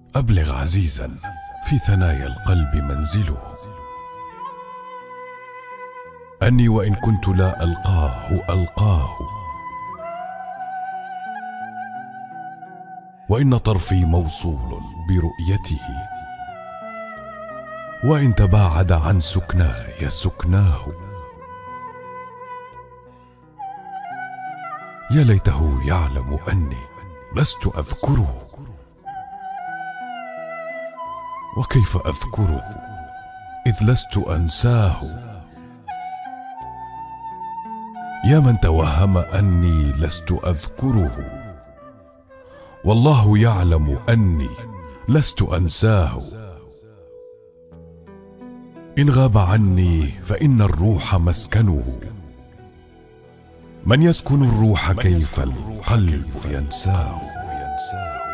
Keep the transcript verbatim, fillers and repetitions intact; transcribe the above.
أبلغ عزيزا في ثنايا القلب منزله، أني وإن كنت لا ألقاه ألقاه، وإن طرفي موصول برؤيته، وإن تباعد عن سكناي سكناه. يا ليته يعلم أني لست أذكره، وكيف أذكره إذ لست أنساه. يا من توهم أني لست أذكره، والله يعلم أني لست أنساه. إن غاب عني فإن الروح مسكنه، من يسكن الروح كيف القلب ينساه.